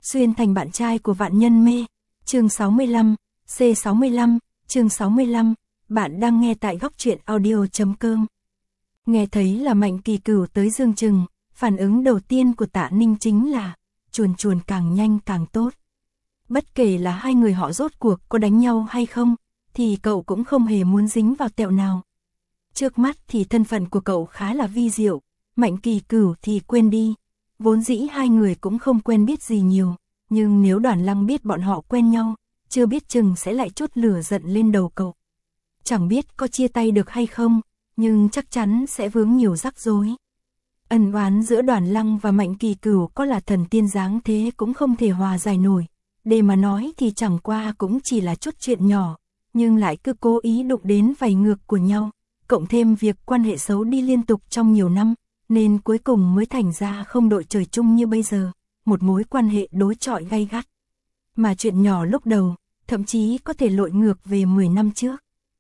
Xuyên thành bạn trai của Vạn Nhân Mê. Chương 65, C65, chương 65, bạn đang nghe tại góc truyện audio.com. Nghe thấy là Mạnh Kỳ Cửu tới Dương Trừng, phản ứng đầu tiên của Tạ Ninh chính là chuồn chuồn càng nhanh càng tốt. Bất kể là hai người họ rốt cuộc có đánh nhau hay không, thì cậu cũng không hề muốn dính vào tẹo nào. Trước mắt thì thân phận của cậu khá là vi diệu, Mạnh Kỳ Cửu thì quên đi. Vốn dĩ hai người cũng không quen biết gì nhiều, nhưng nếu Đoàn Lăng biết bọn họ quen nhau, chưa biết chừng sẽ lại chút lửa giận lên đầu cậu. Chẳng biết có chia tay được hay không, nhưng chắc chắn sẽ vướng nhiều rắc rối. Ân oán giữa Đoàn Lăng và Mạnh Kỳ Cửu có là thần tiên dáng thế cũng không thể hòa giải nổi. Để mà nói thì chẳng qua cũng chỉ là chút chuyện nhỏ, nhưng lại cứ cố ý đụng đến vảy ngược của nhau, cộng thêm việc quan hệ xấu đi liên tục trong nhiều năm, nên cuối cùng mới thành ra không đội trời chung như bây giờ, một mối quan hệ đối chọi gay gắt. Mà chuyện nhỏ lúc đầu, thậm chí có thể lội ngược về 10 năm trước.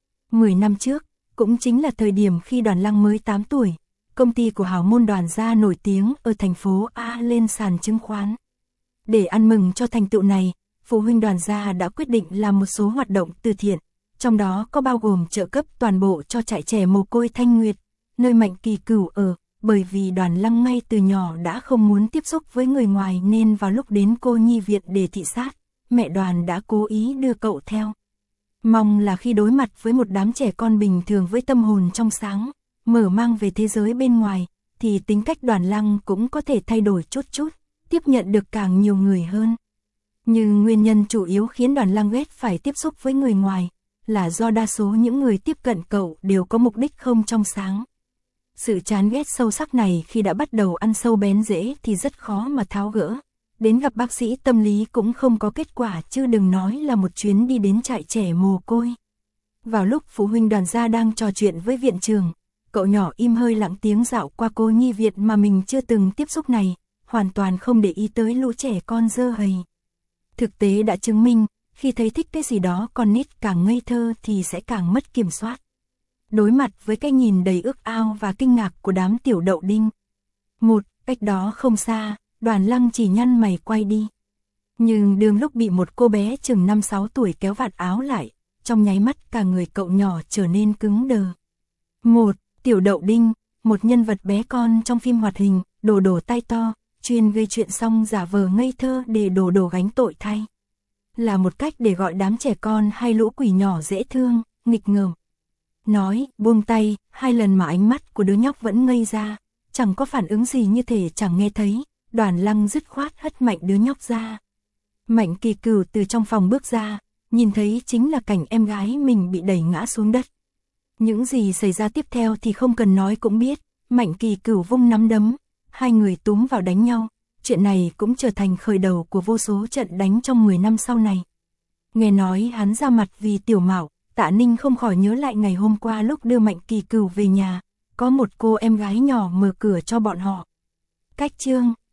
10 năm trước, cũng chính là thời điểm khi Đoàn Lăng mới 8 tuổi, công ty của hào môn Đoàn gia nổi tiếng ở thành phố A lên sàn chứng khoán. Để ăn mừng cho thành tựu này, phụ huynh Đoàn gia đã quyết định làm một số hoạt động từ thiện, trong đó có bao gồm trợ cấp toàn bộ cho trại trẻ mồ côi Thanh Nguyệt, nơi Mạnh Kỳ Cửu ở, bởi vì Đoàn Lăng ngay từ nhỏ đã không muốn tiếp xúc với người ngoài nên vào lúc đến cô nhi viện để thị sát, mẹ Đoàn đã cố ý đưa cậu theo. Mong là khi đối mặt với một đám trẻ con bình thường với tâm hồn trong sáng, mở mang về thế giới bên ngoài, thì tính cách Đoàn Lăng cũng có thể thay đổi chút chút, tiếp nhận được càng nhiều người hơn. Nhưng nguyên nhân chủ yếu khiến Đoàn Lăng ghét phải tiếp xúc với người ngoài, là do đa số những người tiếp cận cậu đều có mục đích không trong sáng. Sự chán ghét sâu sắc này khi đã bắt đầu ăn sâu bén rễ thì rất khó mà tháo gỡ. Đến gặp bác sĩ tâm lý cũng không có kết quả chứ đừng nói là một chuyến đi đến trại trẻ mồ côi. Vào lúc phụ huynh Đoàn gia đang trò chuyện với viện trưởng, cậu nhỏ im hơi lặng tiếng dạo qua cô nhi viện mà mình chưa từng tiếp xúc này, hoàn toàn không để ý tới lũ trẻ con dơ hầy. Thực tế đã chứng minh, khi thấy thích cái gì đó con nít càng ngây thơ thì sẽ càng mất kiểm soát. Đối mặt với cái nhìn đầy ước ao và kinh ngạc của đám tiểu đậu đinh. Cách đó không xa, Đoàn Lăng chỉ nhăn mày quay đi. Nhưng đường lúc bị một cô bé chừng 5-6 tuổi kéo vạt áo lại, trong nháy mắt cả người cậu nhỏ trở nên cứng đờ. Tiểu đậu đinh, một nhân vật bé con trong phim hoạt hình, Đồ Đồ tay to, chuyên gây chuyện xong giả vờ ngây thơ để Đồ Đồ gánh tội thay. Là một cách để gọi đám trẻ con hay lũ quỷ nhỏ dễ thương, nghịch ngợm. Nói, buông tay, 2 lần mà ánh mắt của đứa nhóc vẫn ngây ra, chẳng có phản ứng gì như thể chẳng nghe thấy, Đoàn Lăng dứt khoát hất mạnh đứa nhóc ra. Mạnh Kỳ Cửu từ trong phòng bước ra, nhìn thấy chính là cảnh em gái mình bị đẩy ngã xuống đất. Những gì xảy ra tiếp theo thì không cần nói cũng biết, Mạnh Kỳ Cửu vung nắm đấm, hai người túm vào đánh nhau, chuyện này cũng trở thành khởi đầu của vô số trận đánh trong 10 năm sau này. Nghe nói hắn ra mặt vì Tiểu Mạo, Tạ Ninh không khỏi nhớ lại ngày hôm qua lúc đưa Mạnh Kỳ Cửu về nhà, có một cô em gái nhỏ mở cửa cho bọn họ. Cách chương